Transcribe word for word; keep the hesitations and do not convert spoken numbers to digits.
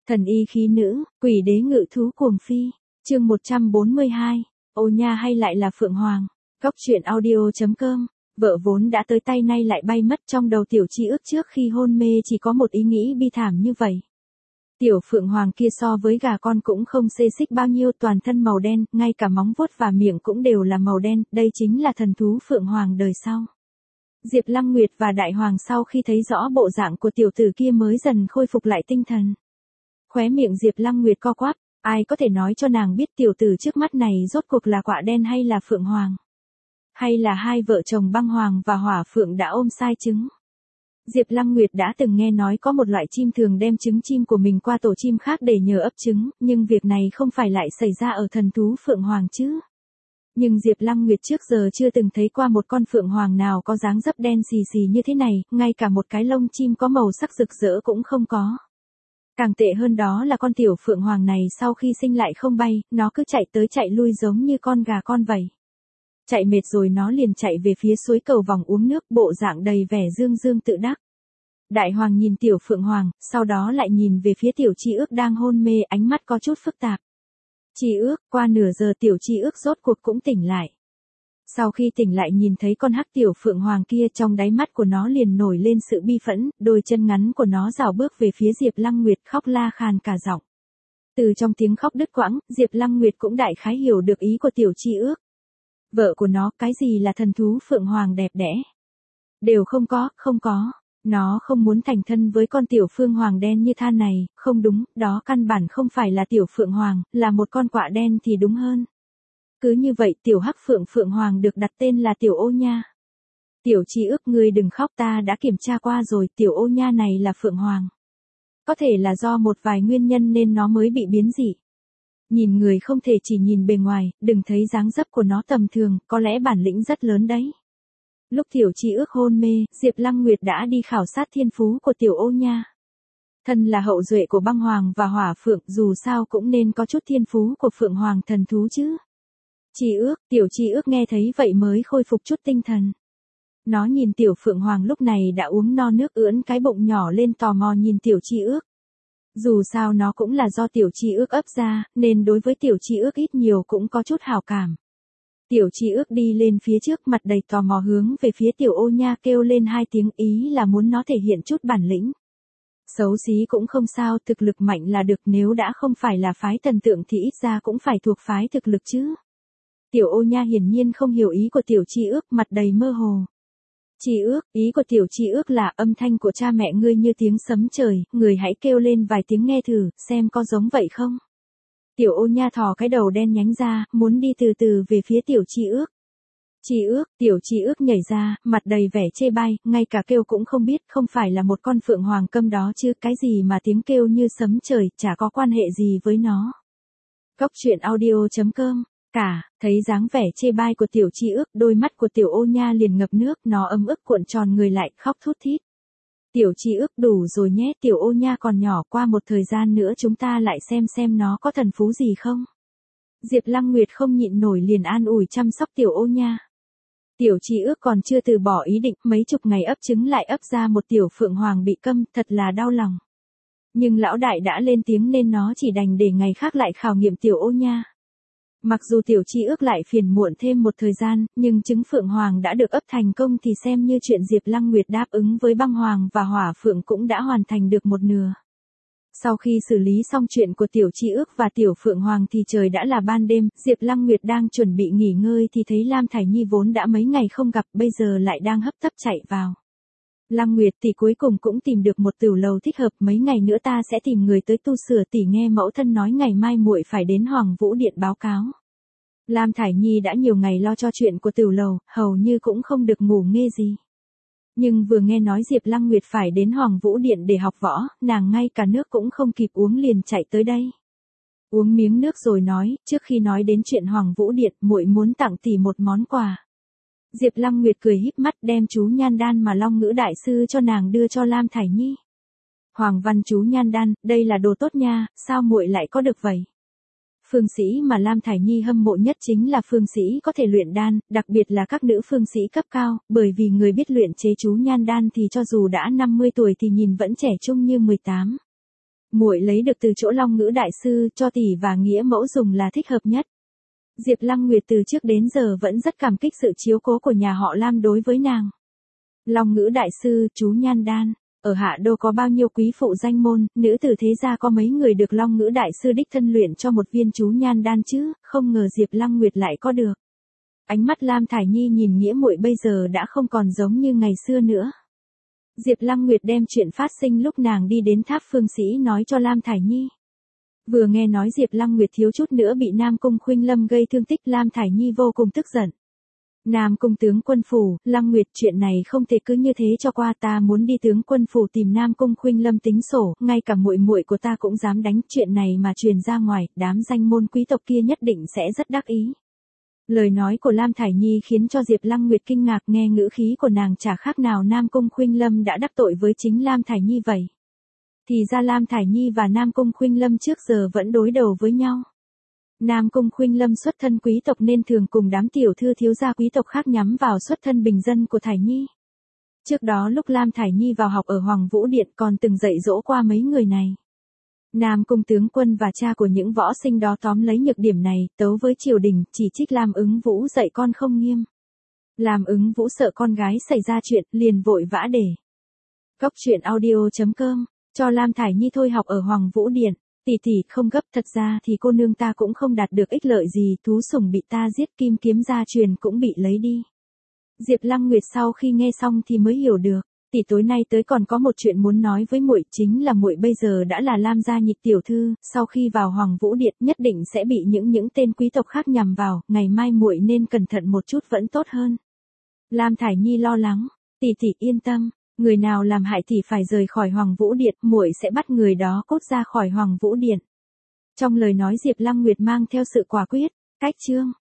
Thần y khí nữ, quỷ đế ngự thú cuồng phi. Chương một trăm bốn mươi hai. Ô nha hay lại là Phượng Hoàng. Góc truyện audio chấm com. Vợ vốn đã tới tay nay lại bay mất, trong đầu Tiểu Chi ước trước khi hôn mê chỉ có một ý nghĩ bi thảm như vậy. Tiểu Phượng Hoàng kia so với gà con cũng không xê xích bao nhiêu, toàn thân màu đen, ngay cả móng vuốt và miệng cũng đều là màu đen, đây chính là thần thú Phượng Hoàng đời sau. Diệp Lăng Nguyệt và Đại Hoàng sau khi thấy rõ bộ dạng của tiểu tử kia mới dần khôi phục lại tinh thần. Khóe miệng Diệp Lăng Nguyệt co quắp, ai có thể nói cho nàng biết tiểu tử trước mắt này rốt cuộc là quạ đen hay là Phượng Hoàng? Hay là hai vợ chồng Băng Hoàng và Hỏa Phượng đã ôm sai trứng? Diệp Lăng Nguyệt đã từng nghe nói có một loại chim thường đem trứng chim của mình qua tổ chim khác để nhờ ấp trứng, nhưng việc này không phải lại xảy ra ở thần thú Phượng Hoàng chứ. Nhưng Diệp Lăng Nguyệt trước giờ chưa từng thấy qua một con Phượng Hoàng nào có dáng dấp đen xì xì như thế này, ngay cả một cái lông chim có màu sắc rực rỡ cũng không có. Càng tệ hơn đó là con tiểu Phượng Hoàng này sau khi sinh lại không bay, nó cứ chạy tới chạy lui giống như con gà con vậy. Chạy mệt rồi nó liền chạy về phía suối cầu vòng uống nước, bộ dạng đầy vẻ dương dương tự đắc. Đại Hoàng nhìn tiểu Phượng Hoàng, sau đó lại nhìn về phía tiểu Chi ước đang hôn mê, ánh mắt có chút phức tạp. Chi ước, qua nửa giờ tiểu Chi ước rốt cuộc cũng tỉnh lại. Sau khi tỉnh lại nhìn thấy con hắc tiểu Phượng Hoàng kia, trong đáy mắt của nó liền nổi lên sự bi phẫn, đôi chân ngắn của nó rảo bước về phía Diệp Lăng Nguyệt, khóc la khàn cả giọng. Từ trong tiếng khóc đứt quãng, Diệp Lăng Nguyệt cũng đại khái hiểu được ý của tiểu Chi ước. Vợ của nó, cái gì là thần thú Phượng Hoàng đẹp đẽ? Đều không có, không có. Nó không muốn thành thân với con tiểu Phượng Hoàng đen như than này, không đúng, đó căn bản không phải là tiểu Phượng Hoàng, là một con quạ đen thì đúng hơn. Cứ như vậy tiểu hắc Phượng Phượng Hoàng được đặt tên là tiểu Ô Nha. Tiểu Chi ước, ngươi đừng khóc, ta đã kiểm tra qua rồi, tiểu Ô Nha này là Phượng Hoàng. Có thể là do một vài nguyên nhân nên nó mới bị biến dị. Nhìn người không thể chỉ nhìn bề ngoài, đừng thấy dáng dấp của nó tầm thường, có lẽ bản lĩnh rất lớn đấy. Lúc tiểu Chi ước hôn mê, Diệp Lăng Nguyệt đã đi khảo sát thiên phú của tiểu Ô Nha. Thân là hậu duệ của Băng Hoàng và Hỏa Phượng, dù sao cũng nên có chút thiên phú của Phượng Hoàng thần thú chứ. Chi ước, tiểu Chi ước nghe thấy vậy mới khôi phục chút tinh thần. Nó nhìn tiểu Phượng Hoàng lúc này đã uống no nước, ưỡn cái bụng nhỏ lên tò mò nhìn tiểu Chi ước. Dù sao nó cũng là do tiểu Chi ước ấp ra, nên đối với tiểu Chi ước ít nhiều cũng có chút hảo cảm. Tiểu Chi ước đi lên phía trước, mặt đầy tò mò hướng về phía tiểu Ô Nha, kêu lên hai tiếng, ý là muốn nó thể hiện chút bản lĩnh. Xấu xí cũng không sao, thực lực mạnh là được, nếu đã không phải là phái thần tượng thì ít ra cũng phải thuộc phái thực lực chứ. Tiểu Ô Nha hiển nhiên không hiểu ý của tiểu Chi ước, mặt đầy mơ hồ. Chi ước, ý của tiểu Chi ước là âm thanh của cha mẹ ngươi như tiếng sấm trời, người hãy kêu lên vài tiếng nghe thử, xem có giống vậy không. Tiểu Ô Nha thò cái đầu đen nhánh ra, muốn đi từ từ về phía tiểu Chi ước. Chi ước, tiểu Chi ước nhảy ra, mặt đầy vẻ chê bai, ngay cả kêu cũng không biết, không phải là một con Phượng Hoàng câm đó chứ, cái gì mà tiếng kêu như sấm trời, chả có quan hệ gì với nó. Góc truyện audio chấm com. Cả, thấy dáng vẻ chê bai của tiểu Chi ước, đôi mắt của tiểu Ô Nha liền ngập nước, nó ấm ức cuộn tròn người lại, khóc thút thít. Tiểu Chi ước, đủ rồi nhé, tiểu Ô Nha còn nhỏ, qua một thời gian nữa chúng ta lại xem xem nó có thần phú gì không. Diệp Lăng Nguyệt không nhịn nổi liền an ủi chăm sóc tiểu Ô Nha. Tiểu Chi ước còn chưa từ bỏ ý định, mấy chục ngày ấp trứng lại ấp ra một tiểu Phượng Hoàng bị câm, thật là đau lòng. Nhưng lão đại đã lên tiếng nên nó chỉ đành để ngày khác lại khảo nghiệm tiểu Ô Nha. Mặc dù tiểu Chi ước lại phiền muộn thêm một thời gian, nhưng trứng Phượng Hoàng đã được ấp thành công thì xem như chuyện Diệp Lăng Nguyệt đáp ứng với Băng Hoàng và Hỏa Phượng cũng đã hoàn thành được một nửa. Sau khi xử lý xong chuyện của tiểu Chi ước và tiểu Phượng Hoàng thì trời đã là ban đêm, Diệp Lăng Nguyệt đang chuẩn bị nghỉ ngơi thì thấy Lam Thải Nhi vốn đã mấy ngày không gặp, bây giờ lại đang hấp tấp chạy vào. Lăng Nguyệt tỷ cuối cùng cũng tìm được một tửu lầu thích hợp, mấy ngày nữa ta sẽ tìm người tới tu sửa, tỷ nghe mẫu thân nói ngày mai muội phải đến Hoàng Vũ Điện báo cáo. Lam Thải Nhi đã nhiều ngày lo cho chuyện của tửu lầu, hầu như cũng không được ngủ nghê gì. Nhưng vừa nghe nói Diệp Lăng Nguyệt phải đến Hoàng Vũ Điện để học võ, nàng ngay cả nước cũng không kịp uống liền chạy tới đây. Uống miếng nước rồi nói, trước khi nói đến chuyện Hoàng Vũ Điện, muội muốn tặng tỷ một món quà. Diệp Lăng Nguyệt cười híp mắt đem chú nhan đan mà Long Ngữ đại sư cho nàng đưa cho Lam Thải Nhi. Hoàng văn chú nhan đan, đây là đồ tốt nha, sao muội lại có được vậy? Phương sĩ mà Lam Thải Nhi hâm mộ nhất chính là phương sĩ có thể luyện đan, đặc biệt là các nữ phương sĩ cấp cao, bởi vì người biết luyện chế chú nhan đan thì cho dù đã năm mươi tuổi thì nhìn vẫn trẻ trung như mười tám. Muội lấy được từ chỗ Long Ngữ đại sư, cho tỷ và nghĩa mẫu dùng là thích hợp nhất. Diệp Lăng Nguyệt từ trước đến giờ vẫn rất cảm kích sự chiếu cố của nhà họ Lam đối với nàng. Long Ngữ đại sư, chú Nhan Đan, ở Hạ Đô có bao nhiêu quý phụ danh môn, nữ tử thế gia có mấy người được Long Ngữ đại sư đích thân luyện cho một viên chú Nhan Đan chứ, không ngờ Diệp Lăng Nguyệt lại có được. Ánh mắt Lam Thải Nhi nhìn nghĩa muội bây giờ đã không còn giống như ngày xưa nữa. Diệp Lăng Nguyệt đem chuyện phát sinh lúc nàng đi đến Tháp Phương Sĩ nói cho Lam Thải Nhi. Vừa nghe nói Diệp Lăng Nguyệt thiếu chút nữa bị Nam Cung Khuynh Lâm gây thương tích, Lam Thải Nhi vô cùng tức giận. Nam Cung tướng quân phủ, Lăng Nguyệt, chuyện này không thể cứ như thế cho qua, ta muốn đi tướng quân phủ tìm Nam Cung Khuynh Lâm tính sổ, ngay cả muội muội của ta cũng dám đánh, chuyện này mà truyền ra ngoài, đám danh môn quý tộc kia nhất định sẽ rất đắc ý. Lời nói của Lam Thải Nhi khiến cho Diệp Lăng Nguyệt kinh ngạc, nghe ngữ khí của nàng chả khác nào Nam Cung Khuynh Lâm đã đắc tội với chính Lam Thải Nhi vậy. Thì ra Lam Thải Nhi và Nam Cung Khuynh Lâm trước giờ vẫn đối đầu với nhau. Nam Cung Khuynh Lâm xuất thân quý tộc nên thường cùng đám tiểu thư thiếu gia quý tộc khác nhắm vào xuất thân bình dân của Thải Nhi. Trước đó lúc Lam Thải Nhi vào học ở Hoàng Vũ Điện còn từng dạy dỗ qua mấy người này. Nam Cung tướng quân và cha của những võ sinh đó tóm lấy nhược điểm này, tấu với triều đình, chỉ trích Lam Ứng Vũ dạy con không nghiêm. Lam Ứng Vũ sợ con gái xảy ra chuyện, liền vội vã để Cóc truyện audio chấm com cho Lam Thải Nhi thôi học ở Hoàng Vũ Điện. Tỷ tỷ không gấp, thật ra thì cô nương ta cũng không đạt được ích lợi gì, thú sủng bị ta giết, kim kiếm gia truyền cũng bị lấy đi. Diệp Lăng Nguyệt sau khi nghe xong thì mới hiểu được, tỷ tối nay tới còn có một chuyện muốn nói với muội, chính là muội bây giờ đã là Lam gia nhị tiểu thư, sau khi vào Hoàng Vũ Điện nhất định sẽ bị những những tên quý tộc khác nhằm vào, ngày mai muội nên cẩn thận một chút vẫn tốt hơn. Lam Thải Nhi lo lắng, tỷ tỷ yên tâm. Người nào làm hại thì phải rời khỏi Hoàng Vũ Điện, muội sẽ bắt người đó cốt ra khỏi Hoàng Vũ Điện. Trong lời nói Diệp Lăng Nguyệt mang theo sự quả quyết. Cách chương